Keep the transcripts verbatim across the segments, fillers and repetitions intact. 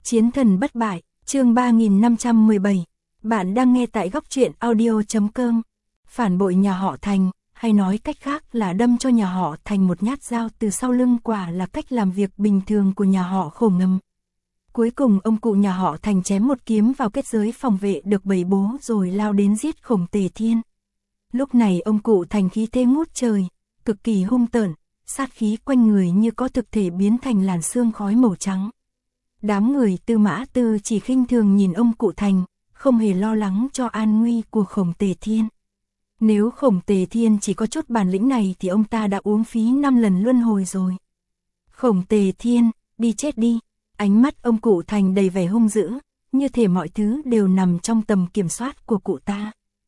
Chiến thần bất bại, chương ba nghìn năm trăm mười bảy. Bạn đang nghe tại góc truyện audio chấm com. Phản bội nhà họ Thành, hay nói cách khác là đâm cho nhà họ Thành một nhát dao từ sau lưng, quả là cách làm việc bình thường của nhà họ Khổ ngầm. Cuối cùng ông cụ nhà họ Thành chém một kiếm vào kết giới phòng vệ được bày bố rồi lao đến giết Khổng Tề Thiên. Lúc này ông cụ Thành khí thế ngút trời, cực kỳ hung tợn, sát khí quanh người như có thực thể biến thành làn sương khói màu trắng. Đám người Tư Mã Tư chỉ khinh thường nhìn ông cụ Thành, không hề lo lắng cho an nguy của Khổng Tề Thiên. Nếu Khổng Tề Thiên chỉ có chút bản lĩnh này thì ông ta đã uống phí năm lần luân hồi rồi. Khổng Tề Thiên, đi chết đi. Ánh mắt ông cụ Thành đầy vẻ hung dữ, như thể mọi thứ đều nằm trong tầm kiểm soát của cụ ta.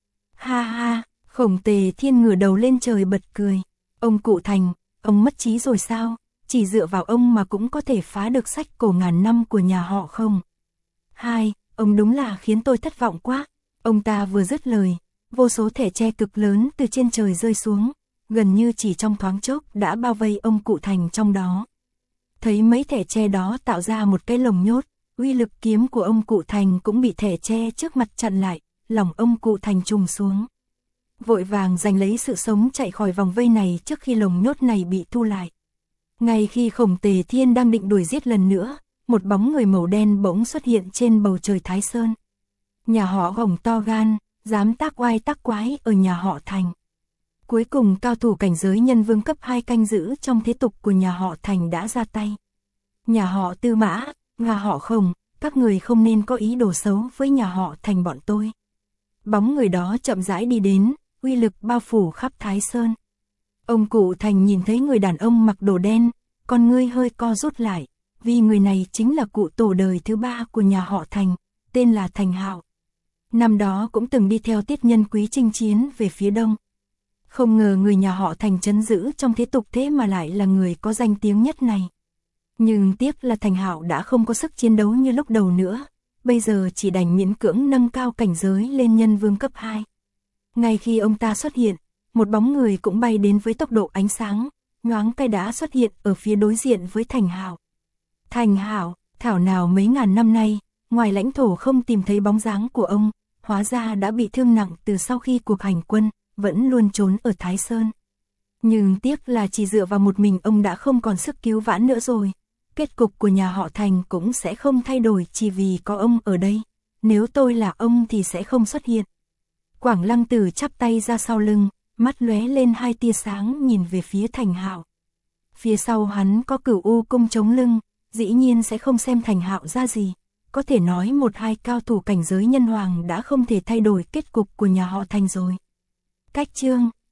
Ha ha, Khổng Tề Thiên ngửa đầu lên trời bật cười. Ông cụ Thành, ông mất trí rồi sao? Chỉ dựa vào ông mà cũng có thể phá được sách cổ ngàn năm của nhà họ không? Hai, ông đúng là khiến tôi thất vọng quá. Ông ta vừa dứt lời, vô số thẻ tre cực lớn từ trên trời rơi xuống, gần như chỉ trong thoáng chốc đã bao vây ông cụ Thành trong đó. Thấy mấy thẻ tre đó tạo ra một cái lồng nhốt, uy lực kiếm của ông cụ Thành cũng bị thẻ tre trước mặt chặn lại, lòng ông cụ Thành trùng xuống. Vội vàng giành lấy sự sống chạy khỏi vòng vây này trước khi lồng nhốt này bị thu lại. Ngay khi Khổng Tề Thiên đang định đuổi giết lần nữa, một bóng người màu đen bỗng xuất hiện trên bầu trời Thái Sơn. Nhà họ Khổng to gan, dám tác oai tác quái ở nhà họ Thành. Cuối cùng cao thủ cảnh giới nhân vương cấp hai canh giữ trong thế tục của nhà họ Thành đã ra tay. Nhà họ Tư Mã, nhà họ Khổng, các người không nên có ý đồ xấu với nhà họ Thành bọn tôi. Bóng người đó chậm rãi đi đến, uy lực bao phủ khắp Thái Sơn. Ông cụ Thành nhìn thấy người đàn ông mặc đồ đen, con ngươi hơi co rút lại, vì người này chính là cụ tổ đời thứ ba của nhà họ Thành, tên là Thành Hạo. Năm đó cũng từng đi theo Tiết Nhân Quý chinh chiến về phía đông. Không ngờ người nhà họ Thành trấn giữ trong thế tục thế mà lại là người có danh tiếng nhất này. Nhưng tiếc là Thành Hạo đã không có sức chiến đấu như lúc đầu nữa, bây giờ chỉ đành miễn cưỡng nâng cao cảnh giới lên nhân vương cấp hai. Ngay khi ông ta xuất hiện, một bóng người cũng bay đến với tốc độ ánh sáng, nhoáng cái đã xuất hiện ở phía đối diện với Thành Hạo. Thành Hạo, thảo nào mấy ngàn năm nay, ngoài lãnh thổ không tìm thấy bóng dáng của ông, hóa ra đã bị thương nặng từ sau khi cuộc hành quân, vẫn luôn trốn ở Thái Sơn. Nhưng tiếc là chỉ dựa vào một mình ông đã không còn sức cứu vãn nữa rồi. Kết cục của nhà họ Thành cũng sẽ không thay đổi chỉ vì có ông ở đây. Nếu tôi là ông thì sẽ không xuất hiện. Quảng Lăng Tử chắp tay ra sau lưng, mắt lóe lên hai tia sáng nhìn về phía Thành Hạo. Phía sau hắn có Cửu U cung chống lưng, dĩ nhiên sẽ không xem Thành Hạo ra gì. Có thể nói một hai cao thủ cảnh giới nhân hoàng đã không thể thay đổi kết cục của nhà họ Thành rồi. Cách chương